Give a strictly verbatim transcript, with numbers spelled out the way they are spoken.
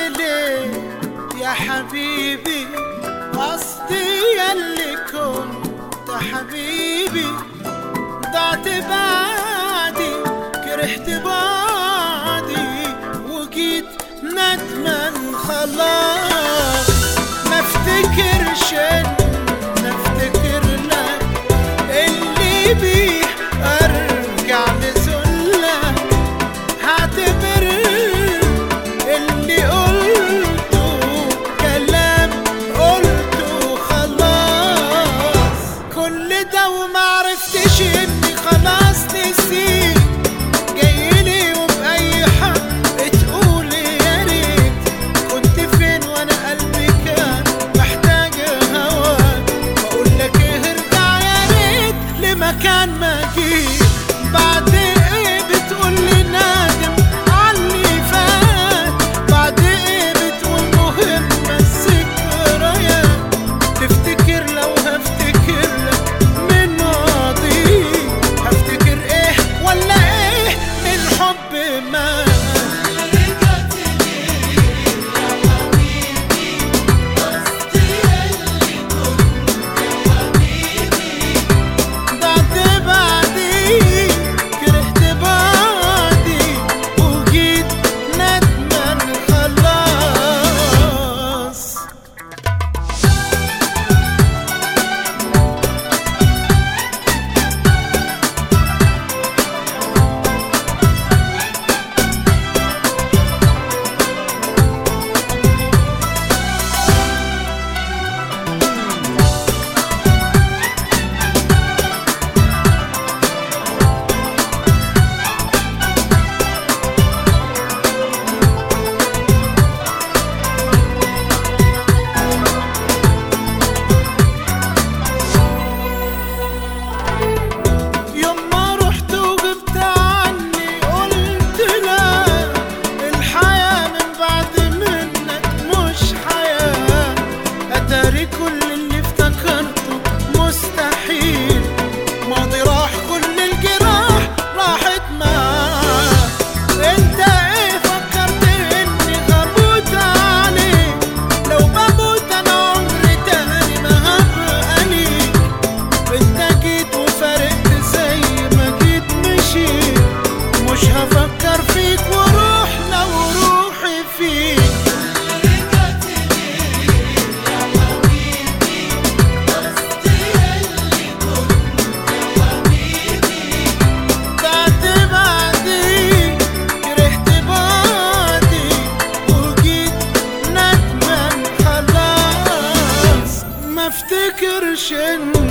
ليه يا حبيبي؟ قصدي ياللي كنت حبيبي، ضعت بعدي كرهت بعدي وجيت ندمان خلاص. ما افتكرش ان افتكر لك اللي بيه ارجع لذلك، هعتبر اللي قلته كلام قلته خلاص. كل ده ومعرفتش اني خلاص نسيت، جايلي وبأي حق تقولي يا ريت كنت فين وانا قلبي كان محتاج هواك. بقولك ايه ارجع يا ريت لمكان ما جيت. بعد ايه بتقولي نادم عاللي فات؟ بعد ايه بتقول مهمة الذكريات؟ تفتكر لو هفتكر لك من ماضي، هفتكر ايه ولا ايه من حب ما كل اللي افتكرته مستحيل. ماضي راح كل الجراح راحت معاه. انت ايه فكرت اني هموت عليك؟ لو بموت انا عمري تاني ما هبقى ليك. انت جيت وفارقت زي ما جيت مشيت، مش هفكر فيك وروح لو روحي فيك. ما افتكرش ان